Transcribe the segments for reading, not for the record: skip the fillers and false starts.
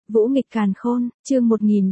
Vũ nghịch càn khôn, chương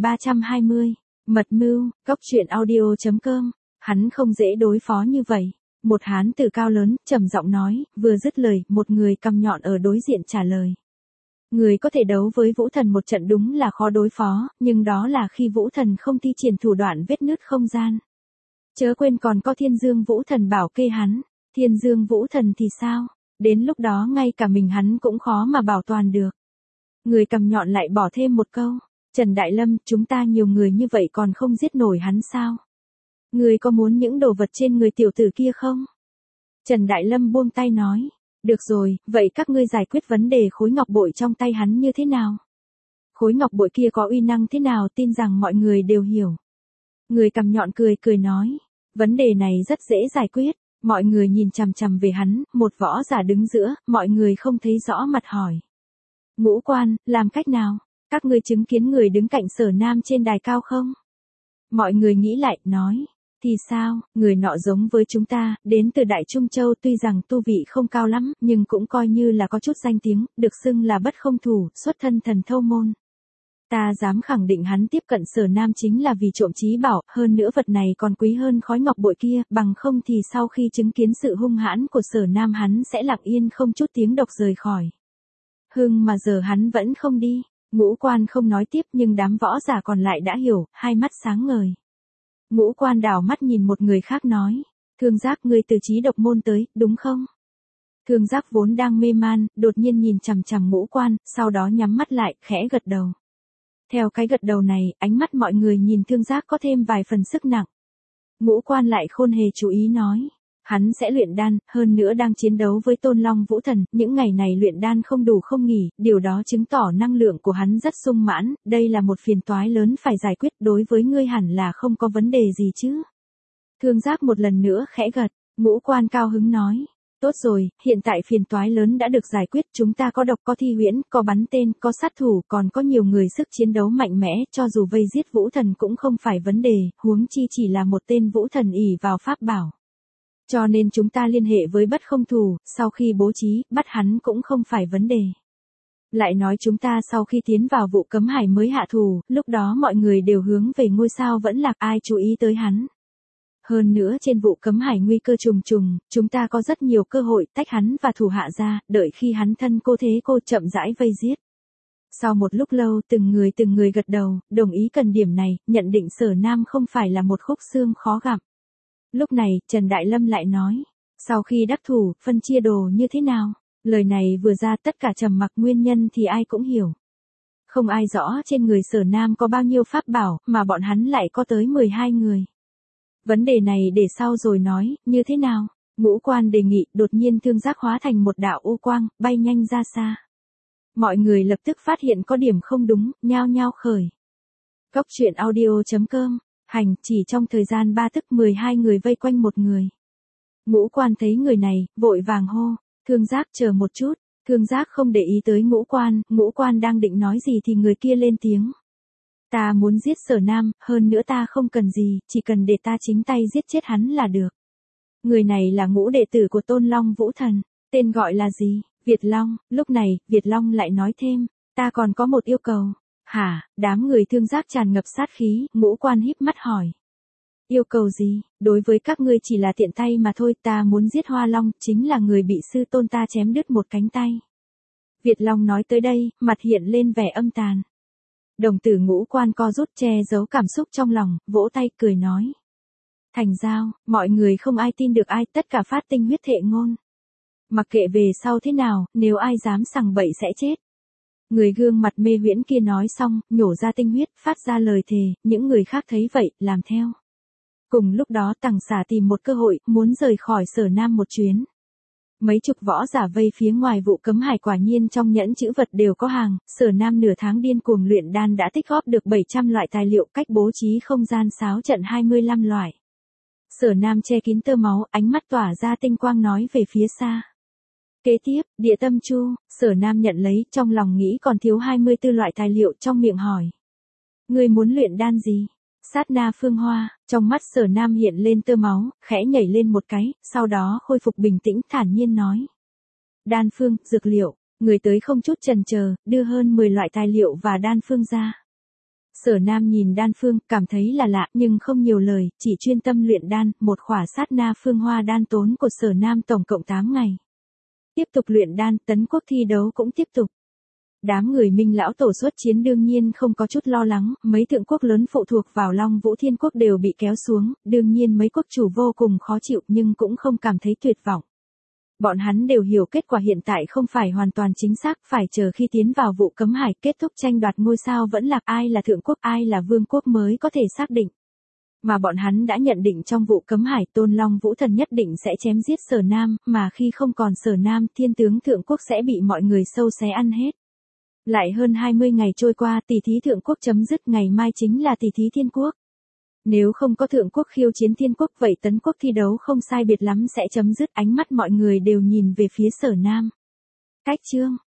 1320, mật mưu, cóc truyện audio.com, hắn không dễ đối phó như vậy. Một hán tử cao lớn, trầm giọng nói, vừa dứt lời, một người cằm nhọn ở đối diện trả lời. Người có thể đấu với Vũ Thần một trận đúng là khó đối phó, nhưng đó là khi Vũ Thần không thi triển thủ đoạn vết nứt không gian. Chớ quên còn có Thiên Dương Vũ Thần bảo kê hắn, Thiên Dương Vũ Thần thì sao? Đến lúc đó ngay cả mình hắn cũng khó mà bảo toàn được. Người cầm nhọn lại bỏ thêm một câu, Trần Đại Lâm, chúng ta nhiều người như vậy còn không giết nổi hắn sao? Người có muốn những đồ vật trên người tiểu tử kia không? Trần Đại Lâm buông tay nói, được rồi, vậy các ngươi giải quyết vấn đề khối ngọc bội trong tay hắn như thế nào? Khối ngọc bội kia có uy năng thế nào tin rằng mọi người đều hiểu. Người cầm nhọn cười nói, vấn đề này rất dễ giải quyết. Mọi người nhìn chằm chằm về hắn, một võ giả đứng giữa, mọi người không thấy rõ mặt hỏi. Ngũ Quan, làm cách nào? Các ngươi chứng kiến người đứng cạnh Sở Nam trên đài cao không? Mọi người nghĩ lại, nói. Thì sao, người nọ giống với chúng ta, đến từ Đại Trung Châu tuy rằng tu vị không cao lắm, nhưng cũng coi như là có chút danh tiếng, được xưng là bất không thủ, xuất thân thần thâu môn. Ta dám khẳng định hắn tiếp cận Sở Nam chính là vì trộm trí bảo, hơn nữa vật này còn quý hơn khói ngọc bội kia, bằng không thì sau khi chứng kiến sự hung hãn của Sở Nam hắn sẽ lặng yên không chút tiếng động rời khỏi. Mà giờ hắn vẫn không đi. Ngũ Quan không nói tiếp nhưng đám võ giả còn lại đã hiểu, hai mắt sáng ngời. Ngũ Quan đảo mắt nhìn một người khác nói, Thương Giác ngươi từ Chí Độc môn tới, đúng không? Thương Giác vốn đang mê man, đột nhiên nhìn chằm chằm Ngũ Quan, sau đó nhắm mắt lại, khẽ gật đầu. Theo cái gật đầu này, ánh mắt mọi người nhìn Thương Giác có thêm vài phần sức nặng. Ngũ Quan lại khôn hề chú ý nói, hắn sẽ luyện đan, hơn nữa đang chiến đấu với Tôn Long Vũ Thần, những ngày này luyện đan không đủ không nghỉ, điều đó chứng tỏ năng lượng của hắn rất sung mãn, đây là một phiền toái lớn phải giải quyết, đối với ngươi hẳn là không có vấn đề gì chứ. Thương Giác một lần nữa khẽ gật, Ngũ Quan cao hứng nói, tốt rồi, hiện tại phiền toái lớn đã được giải quyết, chúng ta có độc có thi huyễn, có bắn tên, có sát thủ, còn có nhiều người sức chiến đấu mạnh mẽ, cho dù vây giết Vũ Thần cũng không phải vấn đề, huống chi chỉ là một tên Vũ Thần ỷ vào pháp bảo. Cho nên chúng ta liên hệ với bất không thủ, sau khi bố trí, bắt hắn cũng không phải vấn đề. Lại nói chúng ta sau khi tiến vào vụ cấm hải mới hạ thủ, lúc đó mọi người đều hướng về ngôi sao vẫn lạc, ai chú ý tới hắn. Hơn nữa trên vụ cấm hải nguy cơ trùng trùng, chúng ta có rất nhiều cơ hội tách hắn và thủ hạ ra, đợi khi hắn thân cô thế cô chậm rãi vây giết. Sau một lúc lâu từng người gật đầu, đồng ý cần điểm này, nhận định Sở Nam không phải là một khúc xương khó gặm. Lúc này, Trần Đại Lâm lại nói, sau khi đắc thủ, phân chia đồ như thế nào? Lời này vừa ra tất cả trầm mặc, nguyên nhân thì ai cũng hiểu. Không ai rõ trên người Sở Nam có bao nhiêu pháp bảo, mà bọn hắn lại có tới 12 người. Vấn đề này để sau rồi nói, như thế nào? Ngũ Quan đề nghị, đột nhiên Thương Giác hóa thành một đạo u quang, bay nhanh ra xa. Mọi người lập tức phát hiện có điểm không đúng, nhao nhao khởi. Cóc truyện audio.com, hành, chỉ trong thời gian 3 tức 12 người vây quanh một người. Ngũ Quan thấy người này, vội vàng hô, Thương Giác chờ một chút. Thương Giác không để ý tới Ngũ Quan đang định nói gì thì người kia lên tiếng. Ta muốn giết Sở Nam, hơn nữa ta không cần gì, chỉ cần để ta chính tay giết chết hắn là được. Người này là ngũ đệ tử của Tôn Long Vũ Thần, tên gọi là gì? Việt Long. Lúc này, Việt Long lại nói thêm, ta còn có một yêu cầu. Hả? Đám người Thương Giác tràn ngập sát khí, Ngũ Quan híp mắt hỏi. Yêu cầu gì? Đối với các ngươi chỉ là tiện tay mà thôi, ta muốn giết Hoa Long, chính là người bị sư tôn ta chém đứt một cánh tay. Việt Long nói tới đây, mặt hiện lên vẻ âm tàn. Đồng tử Ngũ Quan co rút che giấu cảm xúc trong lòng, vỗ tay cười nói. Thành giao, mọi người không ai tin được ai, tất cả phát tinh huyết thệ ngôn. Mặc kệ về sau thế nào, nếu ai dám sằng bậy sẽ chết. Người gương mặt mê huyễn kia nói xong, nhổ ra tinh huyết, phát ra lời thề, những người khác thấy vậy, làm theo. Cùng lúc đó Tằng Xả tìm một cơ hội, muốn rời khỏi Sở Nam một chuyến. Mấy chục võ giả vây phía ngoài vụ cấm hải, quả nhiên trong nhẫn chữ vật đều có hàng, Sở Nam nửa tháng điên cuồng luyện đan đã tích góp được 700 loại tài liệu, cách bố trí không gian sáo trận 25 loại. Sở Nam che kín tơ máu, ánh mắt tỏa ra tinh quang nói về phía xa. Kế tiếp, Địa Tâm Chu, Sở Nam nhận lấy, trong lòng nghĩ còn thiếu 24 loại tài liệu, trong miệng hỏi. Ngươi muốn luyện đan gì? Sát na phương hoa, trong mắt Sở Nam hiện lên tơ máu, khẽ nhảy lên một cái, sau đó khôi phục bình tĩnh thản nhiên nói. Đan phương, dược liệu, Người tới không chút chần chờ, đưa hơn 10 loại tài liệu và đan phương ra. Sở Nam nhìn đan phương, cảm thấy là lạ nhưng không nhiều lời, chỉ chuyên tâm luyện đan, một khỏa sát na phương hoa đan tốn của Sở Nam tổng cộng 8 ngày. Tiếp tục luyện đan, Tấn Quốc thi đấu cũng tiếp tục. Đám người Minh lão tổ xuất chiến đương nhiên không có chút lo lắng, mấy thượng quốc lớn phụ thuộc vào Long Vũ Thiên Quốc đều bị kéo xuống, đương nhiên mấy quốc chủ vô cùng khó chịu nhưng cũng không cảm thấy tuyệt vọng. Bọn hắn đều hiểu kết quả hiện tại không phải hoàn toàn chính xác, phải chờ khi tiến vào vụ cấm hải kết thúc tranh đoạt ngôi sao vẫn là ai là thượng quốc ai là vương quốc mới có thể xác định. Mà bọn hắn đã nhận định trong vụ cấm hải Tôn Long Vũ Thần nhất định sẽ chém giết Sở Nam, mà khi không còn Sở Nam thiên tướng thượng quốc sẽ bị mọi người sâu xé ăn hết. Lại hơn 20 ngày trôi qua tỷ thí thượng quốc chấm dứt, ngày mai chính là tỷ thí thiên quốc. Nếu không có thượng quốc khiêu chiến thiên quốc vậy Tấn Quốc thi đấu không sai biệt lắm sẽ chấm dứt, ánh mắt mọi người đều nhìn về phía Sở Nam. Cách chương